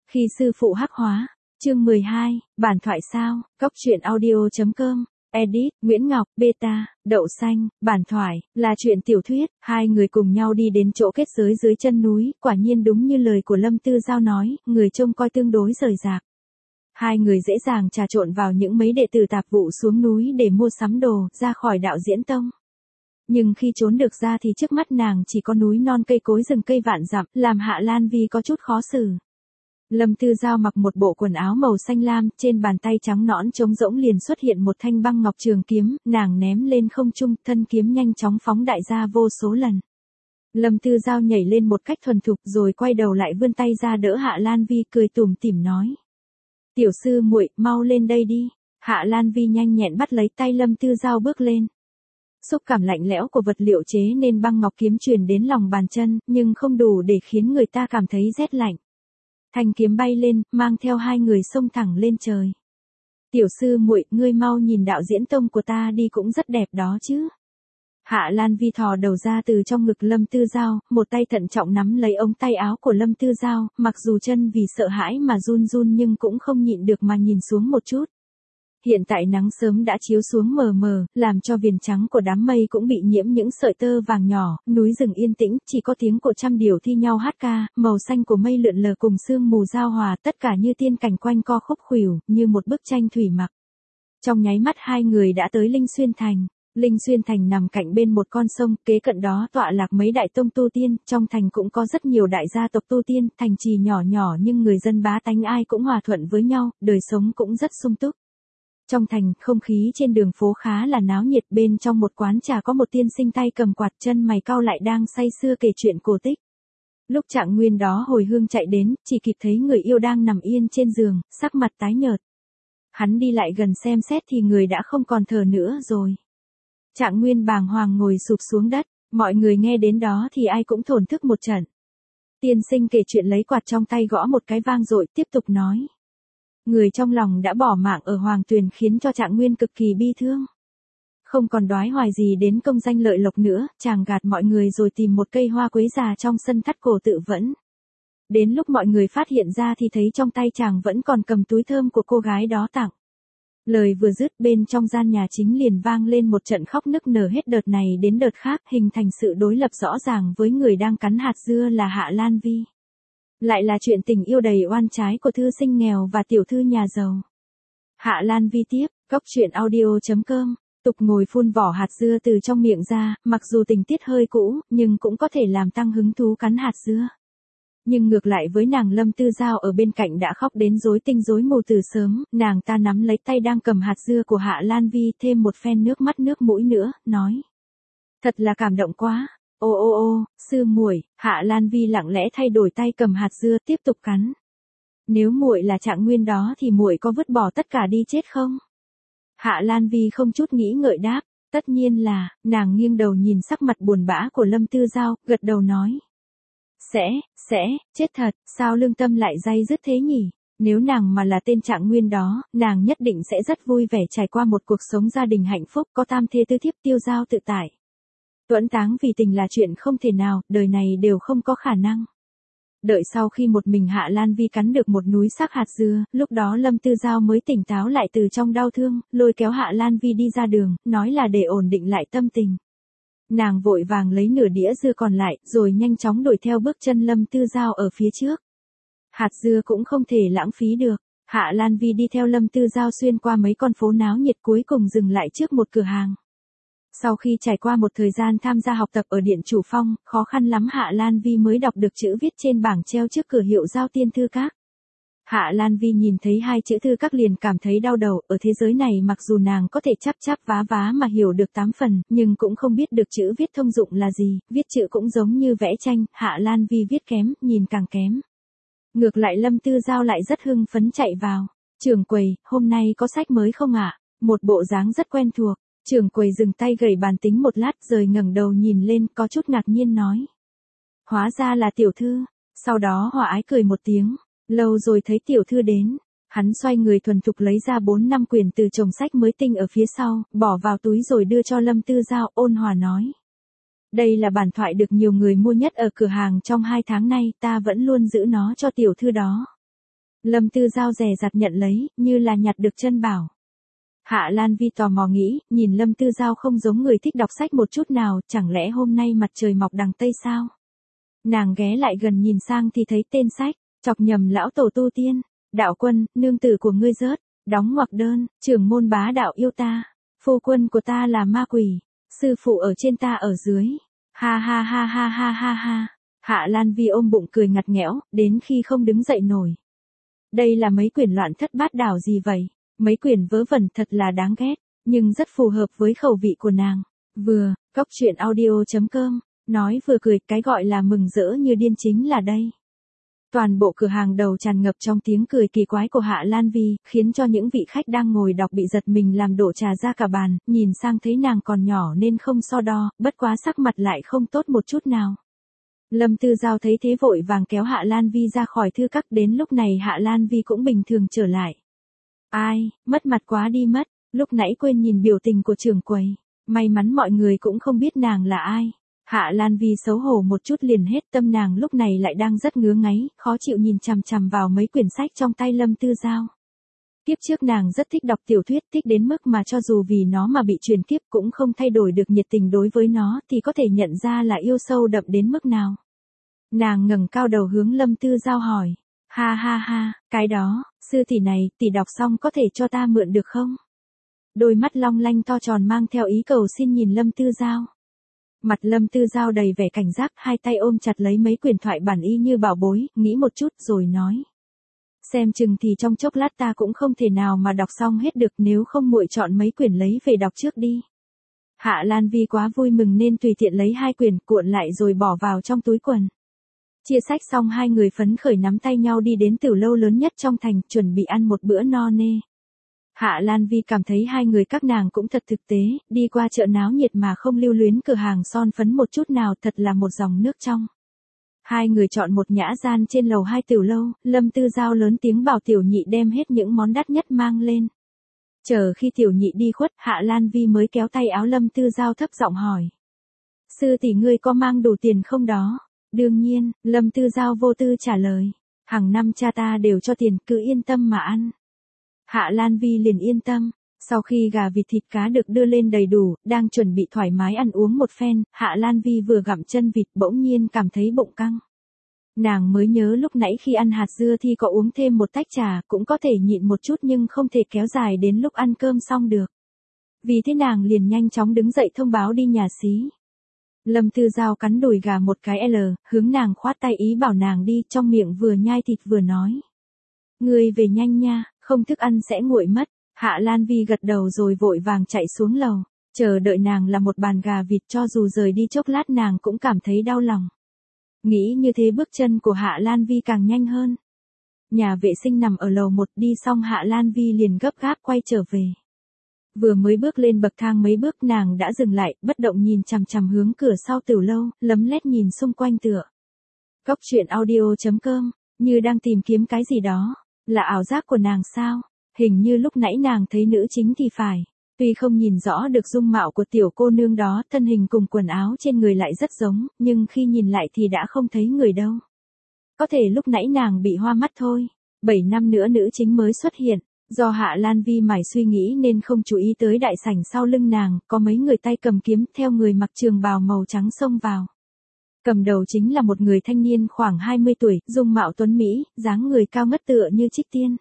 Khi sư phụ hắc hóa, chương 12, bản thoại sao, Cóc truyện audio.com, edit, Nguyễn Ngọc, beta, đậu xanh, bản thoại, là chuyện tiểu thuyết, hai người cùng nhau đi đến chỗ kết giới dưới chân núi, quả nhiên đúng như lời của Lâm Tư Giao nói, người trông coi tương đối rời rạc. Hai người dễ dàng trà trộn vào những mấy đệ tử tạp vụ xuống núi để mua sắm đồ, ra khỏi đạo diễn tông. Nhưng khi trốn được ra thì trước mắt nàng chỉ có núi non cây cối rừng cây vạn dặm, làm Hạ Lan Vi có chút khó xử. Lâm Tư Giao mặc một bộ quần áo màu xanh lam, trên bàn tay trắng nõn trống rỗng liền xuất hiện một thanh băng ngọc trường kiếm, nàng ném lên không trung, thân kiếm nhanh chóng phóng đại ra vô số lần. Lâm Tư Giao nhảy lên một cách thuần thục rồi quay đầu lại vươn tay ra đỡ Hạ Lan Vi, cười tủm tỉm nói: "Tiểu sư muội, mau lên đây đi." Hạ Lan Vi nhanh nhẹn bắt lấy tay Lâm Tư Giao bước lên. Xúc cảm lạnh lẽo của vật liệu chế nên băng ngọc kiếm truyền đến lòng bàn chân, nhưng không đủ để khiến người ta cảm thấy rét lạnh. Thanh kiếm bay lên, mang theo hai người xông thẳng lên trời. "Tiểu sư muội, ngươi mau nhìn đạo diễn tông của ta đi, cũng rất đẹp đó chứ." Hạ Lan Vi thò đầu ra từ trong ngực Lâm Tư Giao, một tay thận trọng nắm lấy ống tay áo của Lâm Tư Giao, mặc dù chân vì sợ hãi mà run run nhưng cũng không nhịn được mà nhìn xuống một chút. Hiện tại nắng sớm đã chiếu xuống mờ mờ, làm cho viền trắng của đám mây cũng bị nhiễm những sợi tơ vàng nhỏ, núi rừng yên tĩnh, chỉ có tiếng của trăm điểu thi nhau hát ca, màu xanh của mây lượn lờ cùng sương mù giao hòa, tất cả như tiên cảnh quanh co khúc khuỷu, như một bức tranh thủy mặc. Trong nháy mắt hai người đã tới Linh Xuyên Thành. Linh Xuyên Thành nằm cạnh bên một con sông, kế cận đó tọa lạc mấy đại tông tu tiên, trong thành cũng có rất nhiều đại gia tộc tu tiên, thành trì nhỏ nhỏ nhưng người dân bá tánh ai cũng hòa thuận với nhau, đời sống cũng rất sung túc. Trong thành, không khí trên đường phố khá là náo nhiệt, bên trong một quán trà có một tiên sinh tay cầm quạt, chân mày cau lại đang say sưa kể chuyện cổ tích. Lúc Trạng Nguyên đó hồi hương chạy đến, chỉ kịp thấy người yêu đang nằm yên trên giường, sắc mặt tái nhợt. Hắn đi lại gần xem xét thì người đã không còn thở nữa rồi. Trạng Nguyên bàng hoàng ngồi sụp xuống đất, mọi người nghe đến đó thì ai cũng thổn thức một trận. Tiên sinh kể chuyện lấy quạt trong tay gõ một cái vang dội, tiếp tục nói: "Người trong lòng đã bỏ mạng ở Hoàng Tuyền khiến cho Trạng Nguyên cực kỳ bi thương. Không còn đoái hoài gì đến công danh lợi lộc nữa, chàng gạt mọi người rồi tìm một cây hoa quế già trong sân thắt cổ tự vẫn. Đến lúc mọi người phát hiện ra thì thấy trong tay chàng vẫn còn cầm túi thơm của cô gái đó tặng." Lời vừa dứt, bên trong gian nhà chính liền vang lên một trận khóc nức nở, hết đợt này đến đợt khác, hình thành sự đối lập rõ ràng với người đang cắn hạt dưa là Hạ Lan Vi. Lại là chuyện tình yêu đầy oan trái của thư sinh nghèo và tiểu thư nhà giàu. Hạ Lan Vi tiếp, Cóc truyện audio.com, tục ngồi phun vỏ hạt dưa từ trong miệng ra, mặc dù tình tiết hơi cũ, nhưng cũng có thể làm tăng hứng thú cắn hạt dưa. Nhưng ngược lại với nàng Lâm Tư Giao ở bên cạnh đã khóc đến rối tinh rối mù từ sớm, nàng ta nắm lấy tay đang cầm hạt dưa của Hạ Lan Vi, thêm một phen nước mắt nước mũi nữa, nói: "Thật là cảm động quá. Ô ô ô, sư muội." Hạ Lan Vi lặng lẽ thay đổi tay cầm hạt dưa, tiếp tục cắn. "Nếu muội là Trạng Nguyên đó thì muội có vứt bỏ tất cả đi chết không?" Hạ Lan Vi không chút nghĩ ngợi đáp: "Tất nhiên là." Nàng nghiêng đầu nhìn sắc mặt buồn bã của Lâm Tư Giao, gật đầu nói: Sẽ, chết thật, sao lương tâm lại day dứt thế nhỉ? Nếu nàng mà là tên Trạng Nguyên đó, nàng nhất định sẽ rất vui vẻ trải qua một cuộc sống gia đình hạnh phúc, có tam thê tứ thiếp, tiêu dao tự tại. Tuẫn táng vì tình là chuyện không thể nào, đời này đều không có khả năng." Đợi sau khi một mình Hạ Lan Vi cắn được một núi xác hạt dưa, lúc đó Lâm Tư Giao mới tỉnh táo lại từ trong đau thương, lôi kéo Hạ Lan Vi đi ra đường, nói là để ổn định lại tâm tình. Nàng vội vàng lấy nửa đĩa dưa còn lại, rồi nhanh chóng đuổi theo bước chân Lâm Tư Giao ở phía trước. Hạt dưa cũng không thể lãng phí được. Hạ Lan Vi đi theo Lâm Tư Giao xuyên qua mấy con phố náo nhiệt, cuối cùng dừng lại trước một cửa hàng. Sau khi trải qua một thời gian tham gia học tập ở Điện Chủ Phong, khó khăn lắm Hạ Lan Vi mới đọc được chữ viết trên bảng treo trước cửa hiệu Giao Tiên Thư Các. Hạ Lan Vi nhìn thấy hai chữ thư các liền cảm thấy đau đầu, ở thế giới này mặc dù nàng có thể chắp chắp vá vá mà hiểu được 8 phần, nhưng cũng không biết được chữ viết thông dụng là gì, viết chữ cũng giống như vẽ tranh, Hạ Lan Vi viết kém, nhìn càng kém. Ngược lại Lâm Tư Giao lại rất hưng phấn chạy vào. "Trưởng quầy, hôm nay có sách mới không ạ?" Một bộ dáng rất quen thuộc. Trưởng quầy dừng tay gẩy bàn tính một lát rồi ngẩng đầu nhìn lên, có chút ngạc nhiên nói: "Hóa ra là tiểu thư." Sau đó hòa ái cười một tiếng: "Lâu rồi thấy tiểu thư đến." Hắn xoay người thuần thục lấy ra 4-5 quyển từ chồng sách mới tinh ở phía sau, bỏ vào túi rồi đưa cho Lâm Tư Giao, ôn hòa nói: "Đây là bản thoại được nhiều người mua nhất ở cửa hàng trong 2 tháng nay, ta vẫn luôn giữ nó cho tiểu thư đó." Lâm Tư Giao dè dặt nhận lấy, như là nhặt được chân bảo. Hạ Lan Vi tò mò nghĩ, nhìn Lâm Tư Giao không giống người thích đọc sách một chút nào, chẳng lẽ hôm nay mặt trời mọc đằng Tây sao? Nàng ghé lại gần nhìn sang thì thấy tên sách, chọc nhầm lão tổ tu tiên, đạo quân, nương tử của ngươi rớt, đóng ngoặc đơn, trưởng môn bá đạo yêu ta, phu quân của ta là ma quỷ, sư phụ ở trên ta ở dưới, ha ha ha ha ha ha ha. Hạ Lan Vi ôm bụng cười ngặt nghẽo, đến khi không đứng dậy nổi. Đây là mấy quyển loạn thất bát đảo gì vậy? Mấy quyển vớ vẩn thật là đáng ghét, nhưng rất phù hợp với khẩu vị của nàng. Vừa, cóc truyện audio.com, nói vừa cười, cái gọi là mừng rỡ như điên chính là đây. Toàn bộ cửa hàng đầu tràn ngập trong tiếng cười kỳ quái của Hạ Lan Vi, khiến cho những vị khách đang ngồi đọc bị giật mình làm đổ trà ra cả bàn, nhìn sang thấy nàng còn nhỏ nên không so đo, bất quá sắc mặt lại không tốt một chút nào. Lâm Tư Giao thấy thế vội vàng kéo Hạ Lan Vi ra khỏi thư các, đến lúc này Hạ Lan Vi cũng bình thường trở lại. Ai, mất mặt quá đi mất, lúc nãy quên nhìn biểu tình của trưởng quầy, may mắn mọi người cũng không biết nàng là ai. Hạ Lan Vi xấu hổ một chút liền hết, tâm nàng lúc này lại đang rất ngứa ngáy, khó chịu nhìn chằm chằm vào mấy quyển sách trong tay Lâm Tư Giao. Kiếp trước nàng rất thích đọc tiểu thuyết, thích đến mức mà cho dù vì nó mà bị chuyển kiếp cũng không thay đổi được nhiệt tình đối với nó, thì có thể nhận ra là yêu sâu đậm đến mức nào. Nàng ngẩng cao đầu hướng Lâm Tư Giao hỏi, ha ha ha, cái đó, sư tỷ này, tỷ đọc xong có thể cho ta mượn được không? Đôi mắt long lanh to tròn mang theo ý cầu xin nhìn Lâm Tư Giao. Mặt Lâm Tư Giao đầy vẻ cảnh giác, hai tay ôm chặt lấy mấy quyển thoại bản y như bảo bối, nghĩ một chút rồi nói. Xem chừng thì trong chốc lát ta cũng không thể nào mà đọc xong hết được, nếu không muội chọn mấy quyển lấy về đọc trước đi. Hạ Lan Vi quá vui mừng nên tùy tiện lấy 2 quyển cuộn lại rồi bỏ vào trong túi quần. Chia sách xong hai người phấn khởi nắm tay nhau đi đến tiểu lâu lớn nhất trong thành, chuẩn bị ăn một bữa no nê. Hạ Lan Vi cảm thấy hai người các nàng cũng thật thực tế, đi qua chợ náo nhiệt mà không lưu luyến cửa hàng son phấn một chút nào, thật là một dòng nước trong. Hai người chọn một nhã gian trên lầu 2 tiểu lâu, Lâm Tư Giao lớn tiếng bảo tiểu nhị đem hết những món đắt nhất mang lên. Chờ khi tiểu nhị đi khuất, Hạ Lan Vi mới kéo tay áo Lâm Tư Giao thấp giọng hỏi. Sư tỷ ngươi có mang đủ tiền không đó? Đương nhiên, Lâm Tư Giao vô tư trả lời. Hàng năm cha ta đều cho tiền, cứ yên tâm mà ăn. Hạ Lan Vi liền yên tâm. Sau khi gà vịt thịt cá được đưa lên đầy đủ, đang chuẩn bị thoải mái ăn uống một phen, Hạ Lan Vi vừa gặm chân vịt bỗng nhiên cảm thấy bụng căng. Nàng mới nhớ lúc nãy khi ăn hạt dưa thì có uống thêm một tách trà, cũng có thể nhịn một chút nhưng không thể kéo dài đến lúc ăn cơm xong được. Vì thế nàng liền nhanh chóng đứng dậy thông báo đi nhà xí. Lâm Tư Giao cắn đùi gà một cái hướng nàng khoát tay ý bảo nàng đi, trong miệng vừa nhai thịt vừa nói. Ngươi về nhanh nha, không thức ăn sẽ nguội mất. Hạ Lan Vi gật đầu rồi vội vàng chạy xuống lầu, chờ đợi nàng là một bàn gà vịt, cho dù rời đi chốc lát nàng cũng cảm thấy đau lòng. Nghĩ như thế bước chân của Hạ Lan Vi càng nhanh hơn. Nhà vệ sinh nằm ở lầu 1, đi xong Hạ Lan Vi liền gấp gáp quay trở về. Vừa mới bước lên bậc thang mấy bước nàng đã dừng lại, bất động nhìn chằm chằm hướng cửa sau tiểu lâu, lấm lét nhìn xung quanh tựa. Cóc truyện audio.com, như đang tìm kiếm cái gì đó, là ảo giác của nàng sao? Hình như lúc nãy nàng thấy nữ chính thì phải. Tuy không nhìn rõ được dung mạo của tiểu cô nương đó, thân hình cùng quần áo trên người lại rất giống, nhưng khi nhìn lại thì đã không thấy người đâu. Có thể lúc nãy nàng bị hoa mắt thôi. 7 năm nữa nữ chính mới xuất hiện. Do Hạ Lan Vi mải suy nghĩ nên không chú ý tới đại sảnh sau lưng nàng, có mấy người tay cầm kiếm theo người mặc trường bào màu trắng xông vào. Cầm đầu chính là một người thanh niên khoảng 20 tuổi, dung mạo tuấn mỹ, dáng người cao ngất tựa như trích tiên.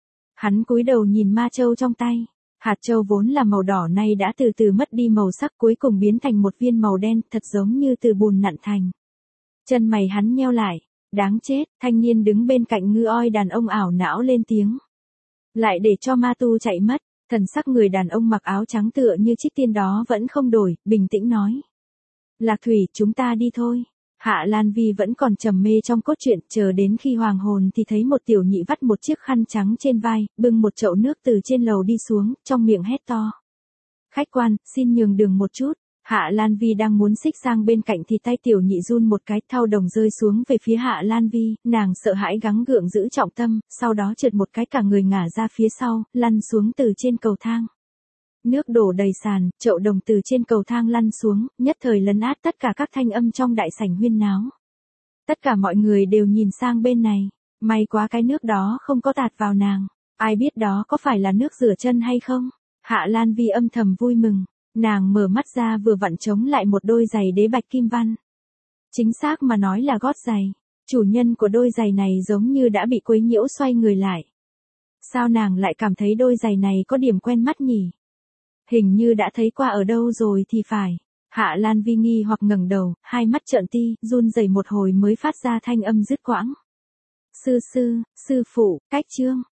Hắn cúi đầu nhìn ma châu trong tay. Hạt châu vốn là màu đỏ nay đã từ từ mất đi màu sắc, cuối cùng biến thành một viên màu đen, thật giống như từ bùn nặn thành. Chân mày hắn nheo lại. Đáng chết, thanh niên đứng bên cạnh ngư oi đàn ông ảo não lên tiếng. Lại để cho ma tu chạy mất, thần sắc người đàn ông mặc áo trắng tựa như trích tiên đó vẫn không đổi, bình tĩnh nói. Lạc Thủy, chúng ta đi thôi. Hạ Lan Vi vẫn còn trầm mê trong cốt truyện, chờ đến khi hoàng hồn thì thấy một tiểu nhị vắt một chiếc khăn trắng trên vai, bưng một chậu nước từ trên lầu đi xuống, trong miệng hét to. Khách quan, xin nhường đường một chút. Hạ Lan Vi đang muốn xích sang bên cạnh thì tay tiểu nhị run một cái, thau đồng rơi xuống về phía Hạ Lan Vi, nàng sợ hãi gắng gượng giữ trọng tâm, sau đó trượt một cái cả người ngả ra phía sau, lăn xuống từ trên cầu thang. Nước đổ đầy sàn, chậu đồng từ trên cầu thang lăn xuống, nhất thời lấn át tất cả các thanh âm trong đại sảnh huyên náo. Tất cả mọi người đều nhìn sang bên này, May quá cái nước đó không có tạt vào nàng. Ai biết đó có phải là nước rửa chân hay không? Hạ Lan Vi âm thầm vui mừng. Nàng mở mắt ra vừa vặn chống lại một đôi giày đế bạch kim văn. Chính xác mà nói là gót giày. Chủ nhân của đôi giày này giống như đã bị quấy nhiễu xoay người lại. Sao nàng lại cảm thấy đôi giày này có điểm quen mắt nhỉ? Hình như đã thấy qua ở đâu rồi thì phải. Hạ Lan Vi nghi hoặc ngẩng đầu, hai mắt trợn ti, run rẩy một hồi mới phát ra thanh âm dứt quãng. Sư phụ, cách chương.